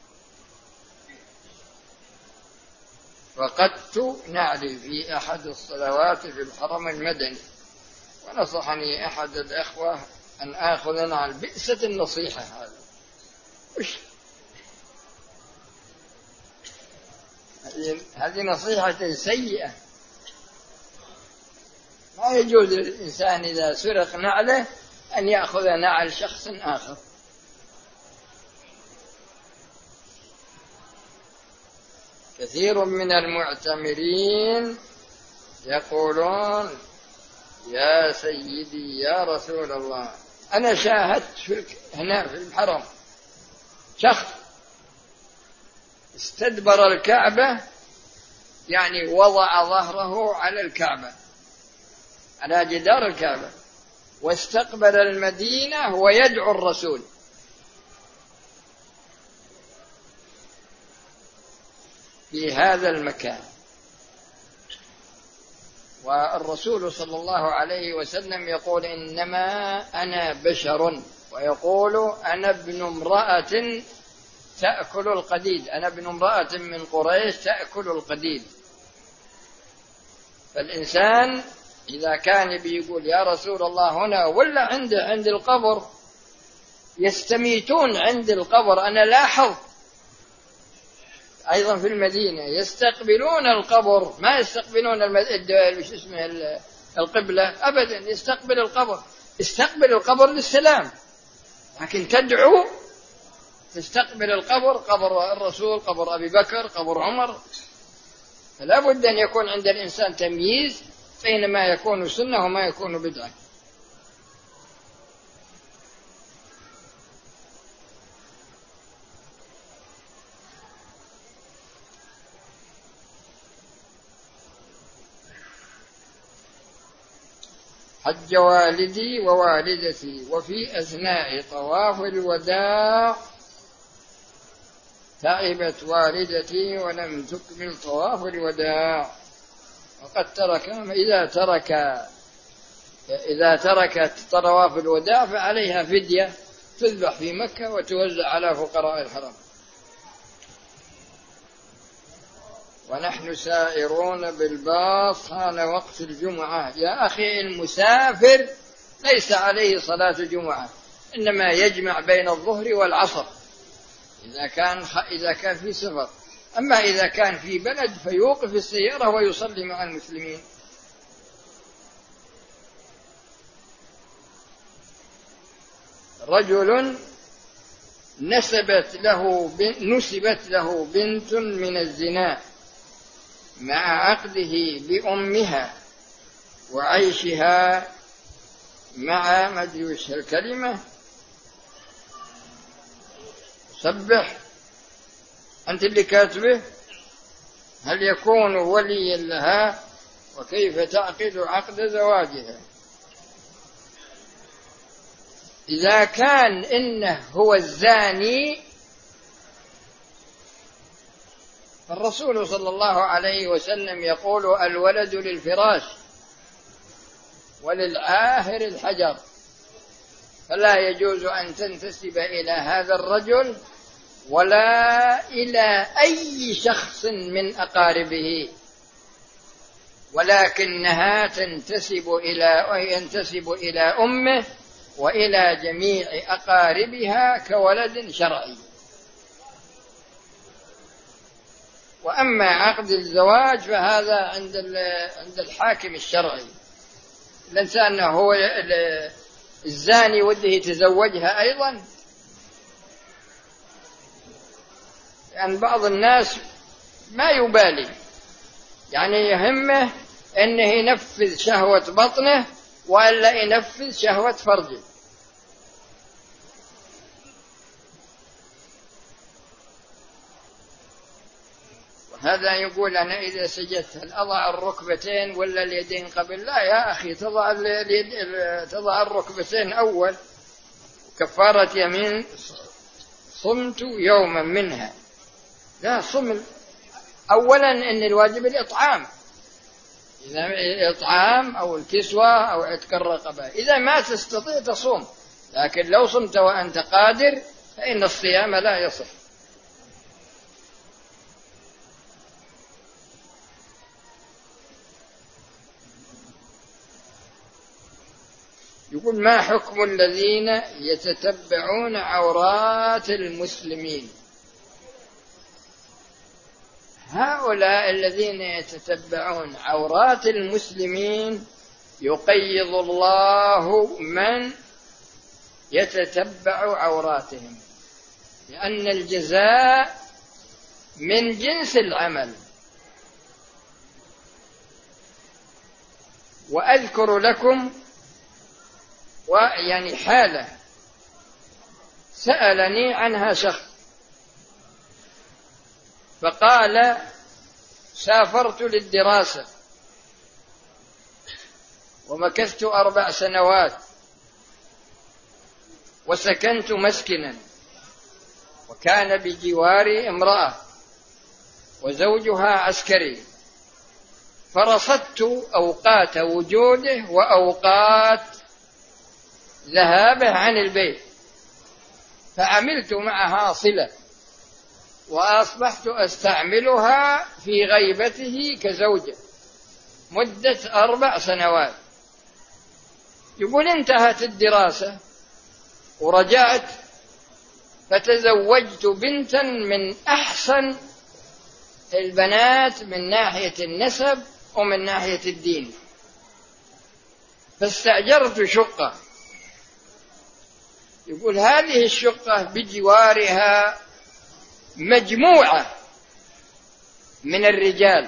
فقدت نعلي في أحد الصلوات في الحرم المدني، ونصحني أحد الأخوة أن آخذ عن بئسة النصيحة هذا، وش هذه نصيحة سيئة. ما يجوز للإنسان إذا سرق نعله أن يأخذ نعل شخص آخر. كثير من المعتمرين يقولون يا سيدي يا رسول الله، أنا شاهدت في هنا في الحرم شخص استدبر الكعبة، يعني وضع ظهره على الكعبة على جدار الكعبة، واستقبل المدينة ويدعو الرسول. في هذا المكان، والرسول صلى الله عليه وسلم يقول إنما أنا بشر، ويقول أنا ابن امرأة تأكل القديد، أنا ابن امرأة من قريش تأكل القديد. فالإنسان إذا كان بيقول يا رسول الله هنا ولا عند عند القبر، يستميتون عند القبر. أنا لاحظ أيضا في المدينة يستقبلون القبر، ما يستقبلون المد... اسمه القبلة أبدا، يستقبل القبر، استقبل القبر للسلام، لكن تدعو تستقبل القبر، قبر الرسول، قبر أبي بكر، قبر عمر. فلا بد أن يكون عند الإنسان تمييز بين ما يكون سنة وما يكون بدعة. حج والدي ووالدتي، وفي أثناء طواف الوداع تعبت والدتي ولم تكمل طواف الوداع، وقد ترك إذا ترك إذا تركت طواف الوداع فعليها فدية تذبح في مكة وتوزع على فقراء الحرم. ونحن سائرون بالباص حان وقت الجمعة. يا أخي المسافر ليس عليه صلاة الجمعة، إنما يجمع بين الظهر والعصر إذا كان إذا كان في سفر. أما إذا كان في بلد فيوقف السيارة ويصلي مع المسلمين. رجل نسبت له نسبت له بنت من الزنا مع عقده بأمها وعيشها مع ما أدري وش الكلمة، سبح أنت اللي كاتبه، هل يكون ولي لها وكيف تعقد عقد زواجها؟ إذا كان إنه هو الزاني فالرسول صلى الله عليه وسلم يقول الولد للفراش وللعاهر الحجر، فلا يجوز أن تنتسب إلى هذا الرجل ولا إلى أي شخص من أقاربه، ولكنها تنتسب إلى ينتسب إلى أمه وإلى جميع أقاربها كولد شرعي. وأما عقد الزواج فهذا عند عند الحاكم الشرعي. الإنسان هو الزاني وده يتزوجها أيضا، يعني بعض الناس ما يبالي، يعني يهمه أنه ينفذ شهوة بطنه ولا ينفذ شهوة فرجه. هذا يقول أنا إذا سجدت هل أضع الركبتين ولا اليدين قبل؟ لا يا أخي، تضع اليد تضع الركبتين أول. كفارة يمين صمت يوما منها، لا صم أولا إن الواجب الإطعام، إذا الإطعام أو الكسوة أو عتق الرقبة. إذا ما تستطيع تصوم، لكن لو صمت وأنت قادر فإن الصيام لا يصح. يقول ما حكم الذين يتتبعون عورات المسلمين؟ هؤلاء الذين يتتبعون عورات المسلمين يقيض الله من يتتبع عوراتهم، لأن الجزاء من جنس العمل. وأذكر لكم ويعني حالة سألني عنها شخص فقال سافرت للدراسة ومكثت أربع سنوات وسكنت مسكنا، وكان بجواري امرأة وزوجها عسكري، فرصدت أوقات وجوده وأوقات ذهابه عن البيت، فعملت معها صلة وأصبحت أستعملها في غيبته كزوجة مدة أربع سنوات. يقول انتهت الدراسة ورجعت فتزوجت بنتا من أحسن البنات من ناحية النسب ومن ناحية الدين، فاستأجرت شقة. يقول هذه الشقة بجوارها مجموعة من الرجال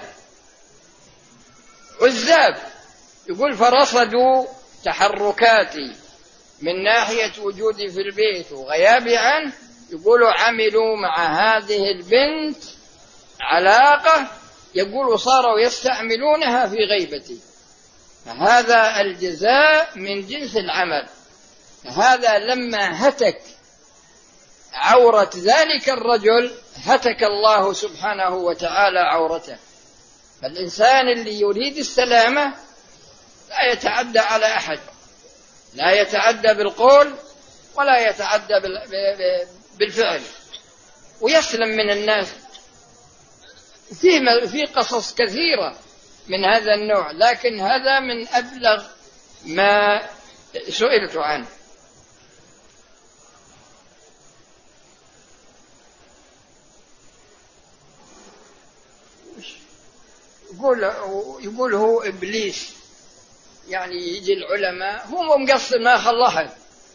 عزاب. يقول فرصدوا تحركاتي من ناحية وجودي في البيت وغيابي عنه، يقولوا عملوا مع هذه البنت علاقة، يقولوا صاروا يستعملونها في غيبتي، فهذا الجزاء من جنس العمل. هذا لما هتك عورة ذلك الرجل هتك الله سبحانه وتعالى عورته. فالإنسان اللي يريد السلامة لا يتعدى على أحد، لا يتعدى بالقول ولا يتعدى بالفعل، ويسلم من الناس. في قصص كثيرة من هذا النوع، لكن هذا من أبلغ ما سئلت عنه. يقول يقول هو إبليس، يعني يجي العلماء هو مقصر ما خلصه،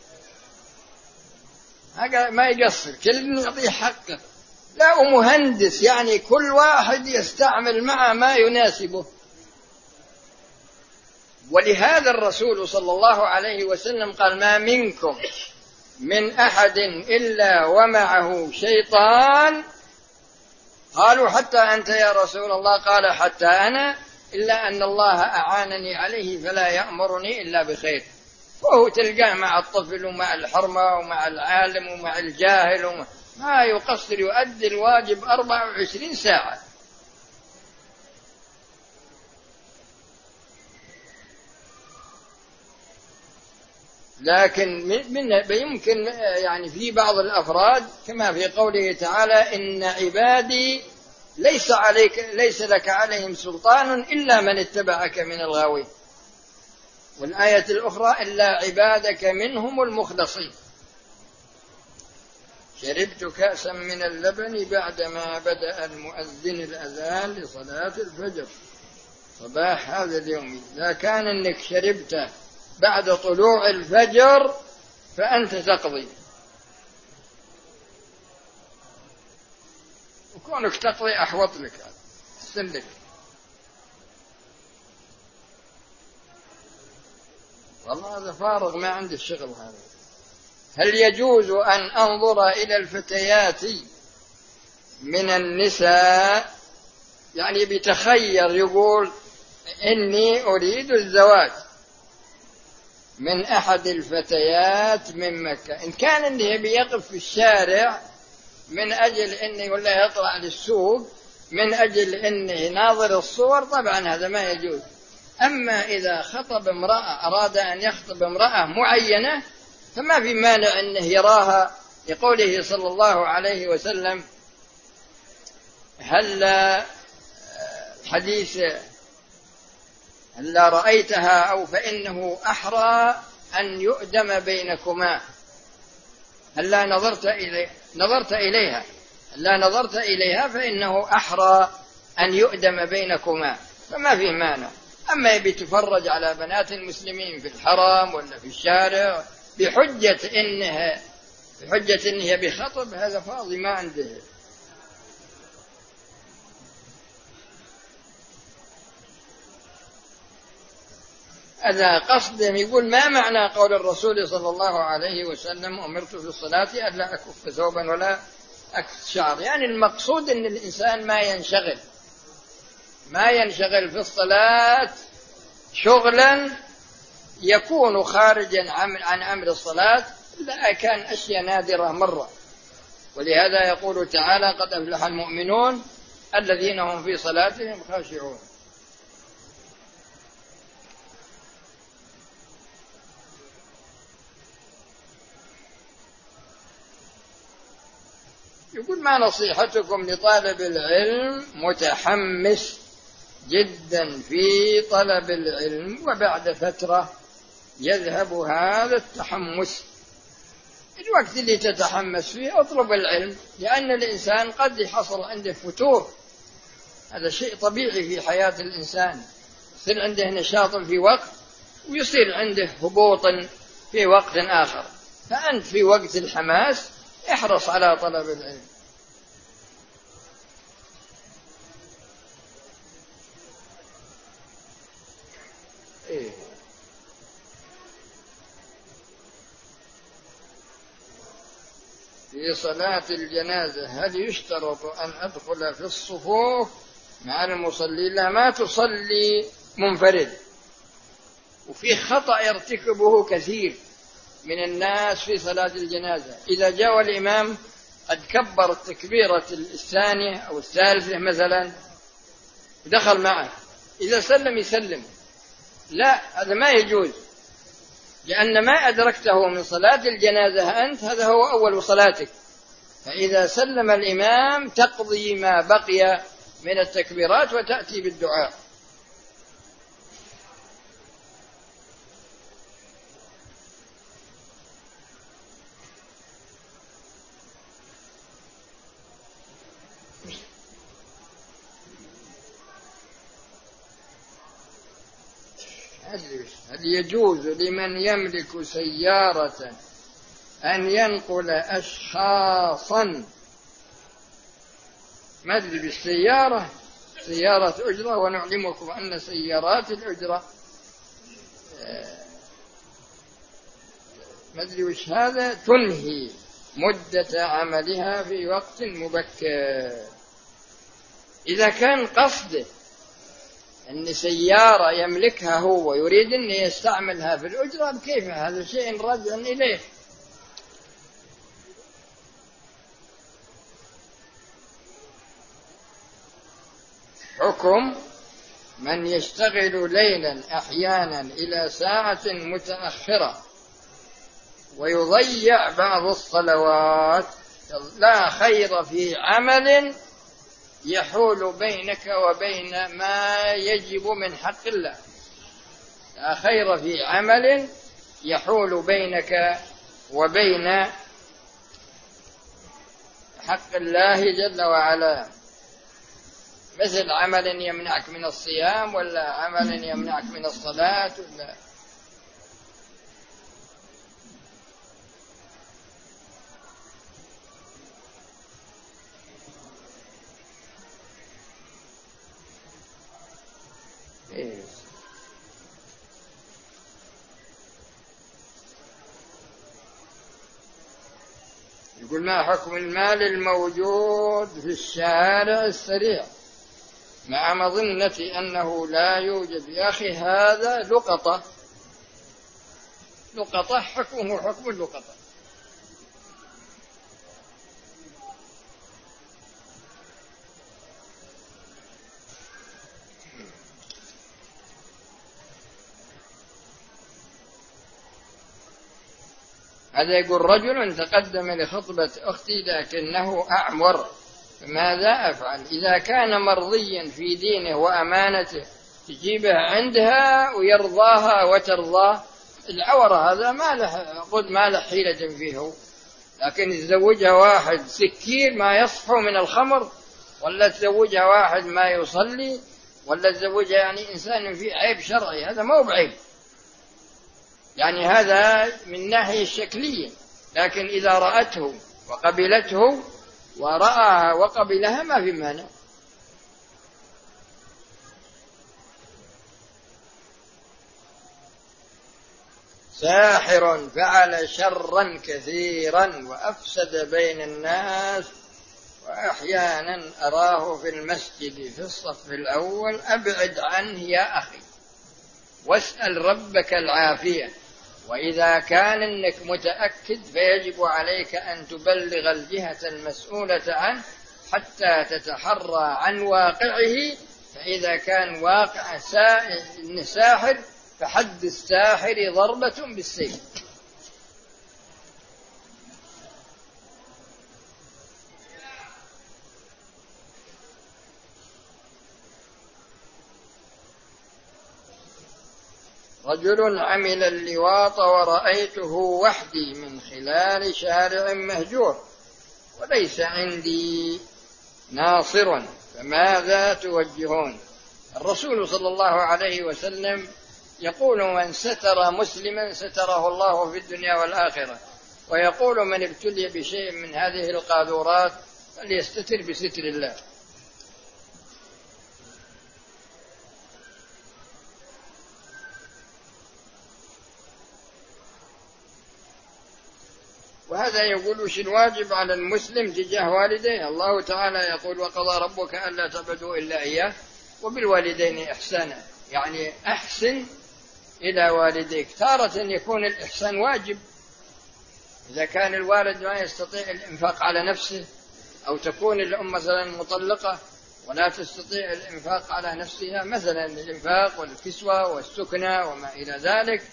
ما يقصر، كل يعطيه حقه، لا مهندس، يعني كل واحد يستعمل معه ما يناسبه. ولهذا الرسول صلى الله عليه وسلم قال ما منكم من أحد إلا ومعه شيطان. قالوا حتى أنت يا رسول الله؟ قال حتى أنا، إلا أن الله أعانني عليه فلا يأمرني إلا بخير. وهو تلقاه مع الطفل ومع الحرمة ومع العالم ومع الجاهل ومع ما يقصر، يؤدي الواجب أربع وعشرين ساعة. لكن من يمكن يعني في بعض الأفراد كما في قوله تعالى إن عبادي ليس عليك ليس لك عليهم سلطان إلا من اتبعك من الغاوين، والآية الأخرى إلا عبادك منهم المخلصين. شربت كأسا من اللبن بعدما بدأ المؤذن الأذان لصلاة الفجر صباح هذا اليوم. إذا كان أنك شربته بعد طلوع الفجر فأنت تقضي، وكونك تقضي أحوط لك السلك. والله هذا فارغ ما عندي الشغل هذا. هل يجوز أن أنظر إلى الفتيات من النساء؟ يعني بتخير، يقول إني أريد الزواج من أحد الفتيات من مكة، إن كان إنه بيقف في الشارع من أجل إنه ولا يطلع للسوق من أجل إنه ناظر الصور، طبعا هذا ما يجوز. أما إذا خطب امرأة، أراد أن يخطب امرأة معينة، فما في مانع أنه يراها، لقوله صلى الله عليه وسلم هل حديث هل رأيتها أو فإنه أحرى أن يؤدم بينكما، هلا نظرت إلي نظرت إليها هلا نظرت إليها فإنه أحرى أن يؤدم بينكما، فما فيه مانع. أما يبي تفرج على بنات المسلمين في الحرم ولا في الشارع بحجة إنها بحجة إنها بخطب، هذا فاضي ما عنده. هذا قصده. يقول ما معنى قول الرسول صلى الله عليه وسلم أمرت في الصلاة ألا أكف ثوبا ولا أكف شعر؟ يعني المقصود أن الإنسان ما ينشغل ما ينشغل في الصلاة شغلا يكون خارجا عن أمر الصلاة، لا كان أشياء نادرة مرة. ولهذا يقول تعالى قد أفلح المؤمنون الذين هم في صلاتهم خاشعون. يقول ما نصيحتكم لطالب العلم متحمس جدا في طلب العلم وبعد فترة يذهب هذا التحمس؟ الوقت اللي تتحمس فيه اطلب العلم، لأن الإنسان قد يحصل عنده فتور، هذا شيء طبيعي في حياة الإنسان، يصير عنده نشاط في وقت ويصير عنده هبوط في وقت آخر. فأنت في وقت الحماس احرص على طلب العلم. إيه. في صلاة الجنازة هل يشترط أن أدخل في الصفوف مع المصلين؟ لا، ما تصلي منفرد. وفي خطأ يرتكبه كثير من الناس في صلاة الجنازة، إذا جاء الإمام قد كبر التكبيرة الثانية أو الثالثة مثلا ودخل معه، إذا سلم يسلم. لا، هذا ما يجوز، لأن ما أدركته من صلاة الجنازة أنت هذا هو أول صلاتك. فإذا سلم الإمام تقضي ما بقي من التكبيرات وتأتي بالدعاء. هل يجوز لمن يملك سيارة أن ينقل أشخاصا، ما أدري بالسيارة سيارة أجرة، ونعلمكم أن سيارات الأجرة ما أدري وش هذا تنهي مدة عملها في وقت مبكر. إذا كان قصده أن سيارة يملكها هو يريد أن يستعملها في الأجرة كيف؟ هذا شيء راجع إليه. حكم من يشتغل ليلا أحيانا إلى ساعة متأخرة ويضيع بعض الصلوات، لا خير في عمل يحول بينك وبين ما يجب من حق الله. لا خير في عمل يحول بينك وبين حق الله جل وعلا، مثل عمل يمنعك من الصيام ولا عمل يمنعك من الصلاة ولا إيه. يقول ما حكم المال الموجود في الشارع السريع مع مظنة أنه لا يوجد؟ يا أخي هذا لقطة لقطة حكمه حكم اللقطة. هذا يقول رجل تقدم لخطبة أختي لكنه أعور، فماذا أفعل؟ إذا كان مرضيا في دينه وأمانته تجيبه عندها ويرضاها وترضاه، العورة هذا ما له قد ما له حيلة فيه، لكن تزوجها واحد سكير ما يصفو من الخمر، ولا تزوجها واحد ما يصلي، ولا تزوجها يعني إنسان فيه عيب شرعي، هذا ما هو بعيب، يعني هذا من ناحية الشكلية. لكن إذا رأته وقبلته ورآها وقبلها ما في مانع. ساحر فعل شرا كثيرا وأفسد بين الناس، وأحيانا أراه في المسجد في الصف الأول، أبعد عنه يا أخي واسأل ربك العافية، وإذا كان إنك متأكد فيجب عليك أن تبلغ الجهة المسؤولة عنه حتى تتحرى عن واقعه، فإذا كان واقع ساحر فحد الساحر ضربة بالسيف. رجل عمل اللواط ورأيته وحدي من خلال شارع مهجور وليس عندي ناصر، فماذا توجهون؟ الرسول صلى الله عليه وسلم يقول: من ستر مسلما ستره الله في الدنيا والآخرة، ويقول: من ابتلي بشيء من هذه القاذورات فليستتر بستر الله. وهذا يقول: وش الواجب على المسلم تجاه والديه؟ الله تعالى يقول: وقضى ربك ألا تعبدوا إلا إياه وبالوالدين إحسانا، يعني أحسن إلى والديك. تارة يكون الإحسان واجب إذا كان الوالد ما يستطيع الإنفاق على نفسه، أو تكون الأم مثلا مطلقة ولا تستطيع الإنفاق على نفسها، مثلا الإنفاق والكسوة والسكنة وما إلى ذلك،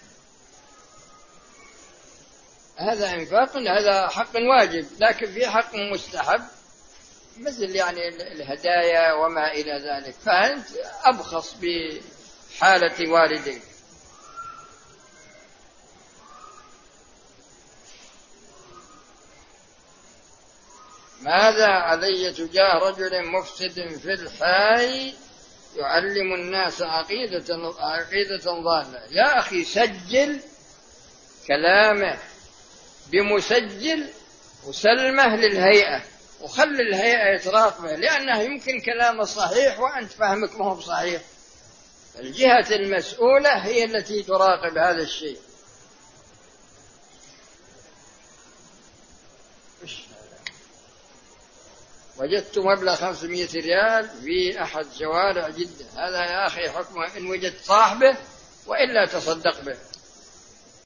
هذا إنفاق، هذا حق واجب. لكن في حق مستحب مثل يعني الهدايا وما إلى ذلك، فأنت أبخص بحالة والديك. ماذا علي تجاه رجل مفسد في الحي يعلم الناس عقيدة عقيدة ضالة؟ يا أخي سجل كلامه بمسجل وسلمه للهيئة، وخلي الهيئة يتراقبه، لأنه يمكن كلامه صحيح وأنت فهمك ما هو صحيح. الجهة المسؤولة هي التي تراقب هذا الشيء. وجدت مبلغ خمسمائة ريال في أحد شوارع جدة، هذا يا أخي حكمه إن وجدت صاحبه وإلا تصدق به.